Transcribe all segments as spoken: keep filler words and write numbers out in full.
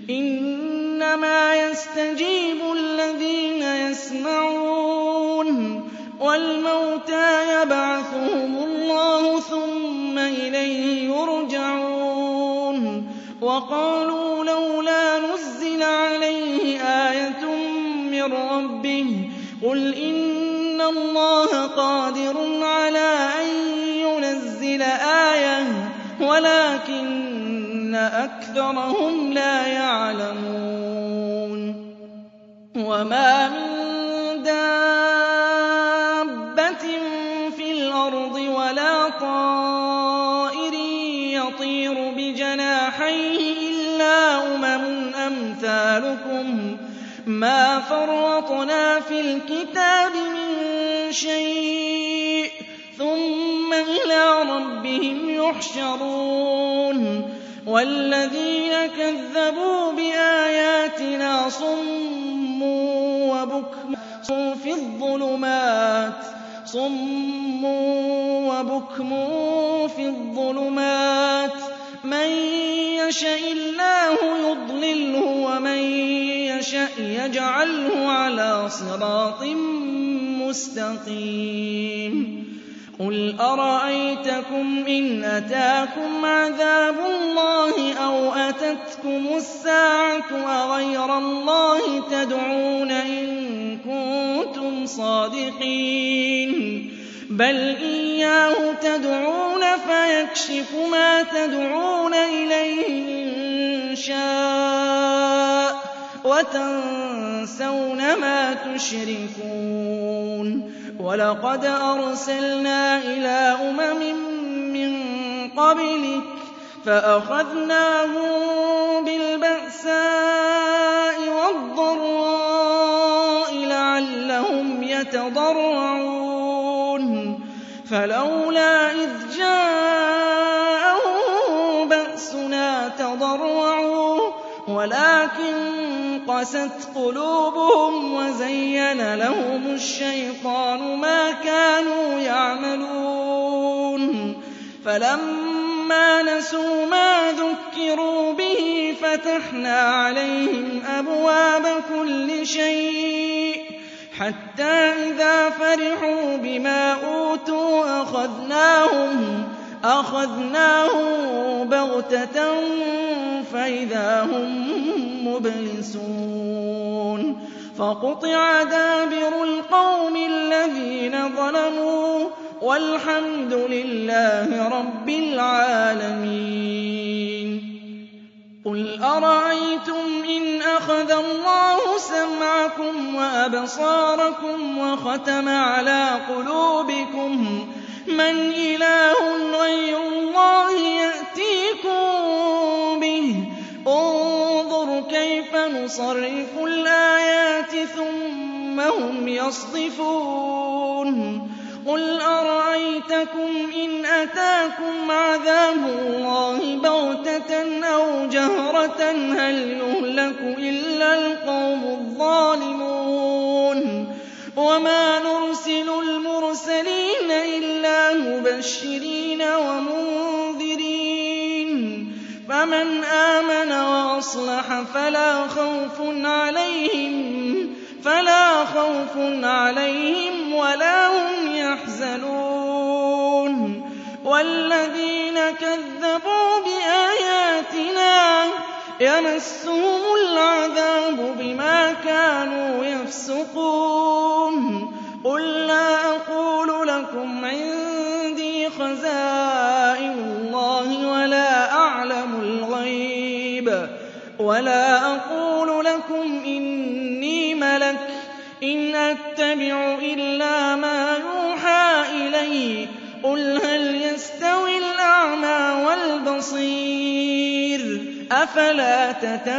إِنَّمَا يَسْتَجِيبُ الَّذِينَ يَسْمَعُونَ وَالْمَوْتَىٰ يَبْعَثُهُمُ اللَّهُ ثُمَّ إِلَيْهِ يُرْجَعُونَ وَقَالُوا لَوْلَا نُزِّلَ عَلَيْهِ آيَةٌ مِّن رَّبِّهِ قُلْ إِنَّ اللَّهَ قَادِرٌ عَلَىٰ أَن يُنَزِّلَ آيَةً وَلَٰكِنَّ أَكْثَرَهُمْ لَا يَعْلَمُونَ وَمَا مِن دَابَّةٍ فِي الْأَرْضِ وَلَا طَائِرٍ يَطِيرُ بِجَنَاحَيْهِ إِلَّا أُمَمٌ أَمْثَالُكُم مَّا فَرَّطْنَا فِي الْكِتَابِ مِن شَيْءٍ ثُمَّ إِلَىٰ رَبِّهِمْ يُحْشَرُونَ وَالَّذِينَ كَذَّبُوا بِآيَاتِنَا صُمٌّ وَبُكْمٌ فِي الظُّلُمَاتِ صُمٌّ وَبُكْمٌ فِي الظُّلُمَاتِ مَن يَشَإِ اللَّهُ يُضْلِلْهُ وَمَن يَشَأْ يَجْعَلْهُ عَلَىٰ صِرَاطٍ مُّسْتَقِيمٍ قُلْ أَرَأَيْتَكُمْ إِنْ أَتَاكُمْ عَذَابُ اللَّهِ أَوْ أَتَتْكُمُ السَّاعَةُ أَغَيْرَ اللَّهِ تَدْعُونَ إِن كُنتُمْ صَادِقِينَ بَلْ إِيَّاهُ تَدْعُونَ فَيَكْشِفُ مَا تَدْعُونَ إِلَيْهِ إِن شَاءَ وَتَنسَوْنَ مَا تُشْرِكُونَ وَلَقَدْ أَرْسَلْنَا إِلَىٰ أُمَمٍ مِّن قَبْلِكَ فَأَخَذْنَاهُم بِالْبَأْسَاءِ وَالضَّرَّاءِ لَعَلَّهُمْ يَتَضَرَّعُونَ فَلَوْلَا إِذْ جَاءَهُم بَأْسُنَا تَضَرَّعُوا وَلَٰكِن قَسَتْ قُلُوبُهُمْ وَزَيَّنَ لَهُمُ الشَّيْطَانُ مَا كَانُوا يَعْمَلُونَ فَلَمَّا نَسُوا مَا ذُكِّرُوا بِهِ فَتَحْنَا عَلَيْهِمْ أَبْوَابَ كُلِّ شَيْءٍ حَتَّىٰ إِذَا فَرِحُوا بِمَا أُوتُوا أَخَذْنَاهُم أَخَذْنَاهُم بَغْتَةً فَإِذَا هُم مُّبْلِسُونَ فَقُطِعَ دَابِرُ الْقَوْمِ الَّذِينَ ظَلَمُوا وَالْحَمْدُ لِلَّهِ رَبِّ الْعَالَمِينَ قُلْ أَرَأَيْتُمْ إِنْ أَخَذَ اللَّهُ سَمْعَكُمْ وَأَبْصَارَكُمْ وَخَتَمَ عَلَىٰ قُلُوبِكُم مَّنْ إِلَٰهٌ غَيْرُ اللَّهِ يَأْتِيكُم بِهِ انظُرْ كَيْفَ نُصَرِّفُ الْآيَاتِ ثُمَّ هُمْ يَصْدِفُونَ قُلْ أَرَأَيْتَكُمْ إِنْ أَتَاكُمْ عَذَابُ اللَّهِ بَغْتَةً أَوْ جَهْرَةً هَلْ يُهْلَكُ إِلَّا الْقَوْمُ الظَّالِمُونَ وَمَا نُرْسِلُ الْمُرْسَلِينَ إِلَّا مُبَشِّرِينَ وَمُنذِرِينَ فَمَنْ آمَنَ وَأَصْلَحَ فَلَا خَوْفٌ عَلَيْهِمْ فَلَا خَوْفٌ عَلَيْهِمْ وَلَا هُمْ يَحْزَنُونَ وَالَّذِينَ كَذَّبُوا بِآيَاتِنَا يَمَسُّهُمُ الْعَذَابُ بِمَا كَانُوا يَفْسُقُونَ قُل لَّا أَقُولُ لَكُمْ عِندِي خَزَائِنُ اللَّهِ وَلَا أَعْلَمُ الْغَيْبَ وَلَا أَقُولُ لَكُمْ إِنِّي مَلَكٌ إِنْ أَتَّبِعُ إِلَّا مَا يُوحَىٰ إِلَيَّ قُلْ هَلْ يَسْتَوِي الْأَعْمَىٰ وَالْبَصِيرُ أَفَلَا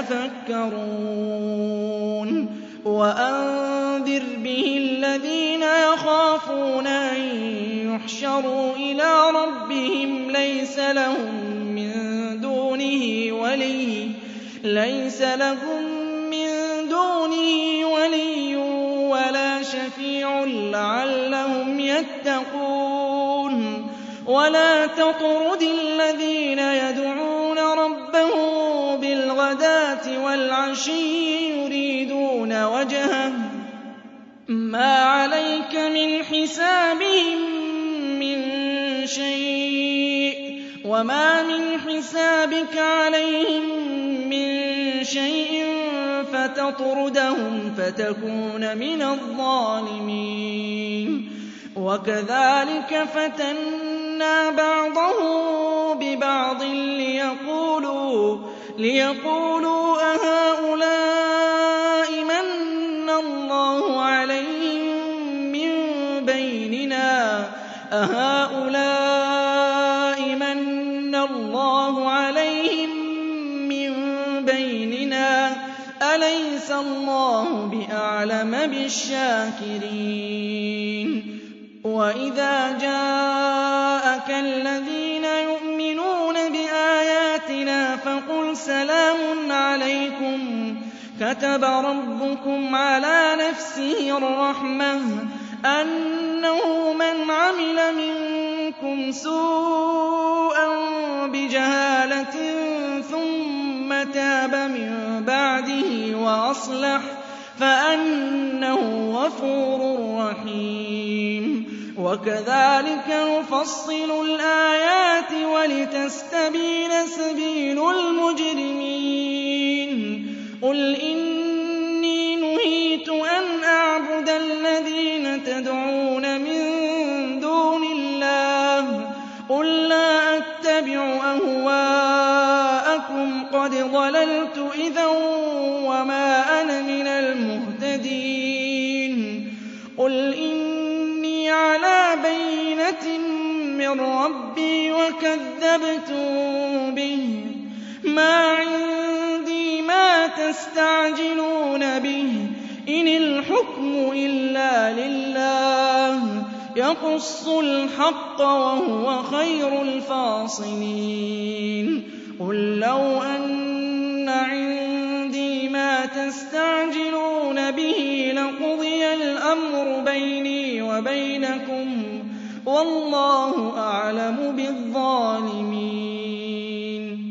تَتَفَكَّرُونَ وَأَنذِرْ بِهِ الَّذِينَ يَخَافُونَ أَن يُحْشَرُوا إِلَىٰ رَبِّهِمْ لَيْسَ لَهُم مِّن دُونِهِ وَلِيٌّ لَيْسَ لَهُم مِّن دُونِهِ وَلِيٌّ وَلَا شَفِيعٌ لَّعَلَّهُمْ يَتَّقُونَ وَلَا تَطْرُدِ الَّذِينَ يَدْعُونَ رَبَّهُم بِالْغَدَاةِ الْغَدَاةِ وَالْعَشِيِّ يُرِيدُونَ وَجْهَهُ مَا عَلَيْكَ مِنْ حِسَابِهِم مِّن شَيْءٍ وَمَا مِنْ حِسَابِكَ عَلَيْهِم مِّن شَيْءٍ فَتَطْرُدَهُمْ فَتَكُونَ مِنَ الظَّالِمِينَ وَكَذَٰلِكَ فَتَنَّا بَعْضَهُم بِبَعْضٍ لِّيَقُولُوا لِيَقُولُوا أَهَٰؤُلَاءِ مَنَّ اللَّهُ عَلَيْهِم مِّن بَيْنِنَا أَهَٰؤُلَاءِ مَنَّ اللَّهُ عَلَيْهِم مِّن بَيْنِنَا أَلَيْسَ اللَّهُ بِأَعْلَمَ بِالشَّاكِرِينَ وَإِذَا جَاءَكَ الَّذِينَ يُؤْمِنُونَ بِآيَاتِنَا فَقُلْ سَلَامٌ عَلَيْكُمْ كَتَبَ رَبُّكُمْ عَلَىٰ نَفْسِهِ الرَّحْمَةَ أَنَّهُ مَنْ عَمِلَ مِنكُمْ سُوءًا بِجَهَالَةٍ ثُمَّ تَابَ مِن بَعْدِهِ وَأَصْلَحَ فَأَنَّهُ غَفُورٌ رَّحِيمٌ وَكَذَٰلِكَ نُفَصِّلُ الْآيَاتِ وَلِتَسْتَبِينَ سَبِيلُ الْمُجْرِمِينَ قُلْ إِنِّي نُهِيتُ أَنْ أَعْبُدَ الَّذِينَ تَدْعُونَ مِن دُونِ اللَّهِ قُل لَّا أَتَّبِعُ أَهْوَاءَكُمْ قَدْ ضَلَلْتُ إِذًا وَمَا أَنَا مِنَ الْمُهْتَدِينَ قُلْ إِنِّي عَلَىٰ بَيِّنَةٍ مِّن رَّبِّي وَكَذَّبْتُم بِهِ مَا عِندِي مَا تَسْتَعْجِلُونَ بِهِ إِنِ الْحُكْمُ إِلَّا لِلَّهِ يَقُصُّ الْحَقَّ وَهُوَ خَيْرُ الْفَاصِلِينَ قُل لَّوْ أَنَّ عِندِي مَا تَسْتَعْجِلُونَ بِهِ لَقُضِيَ الْأَمْرُ بَيْنِي وَبَيْنَكُمْ وَاللَّهُ أَعْلَمُ بِالظَّالِمِينَ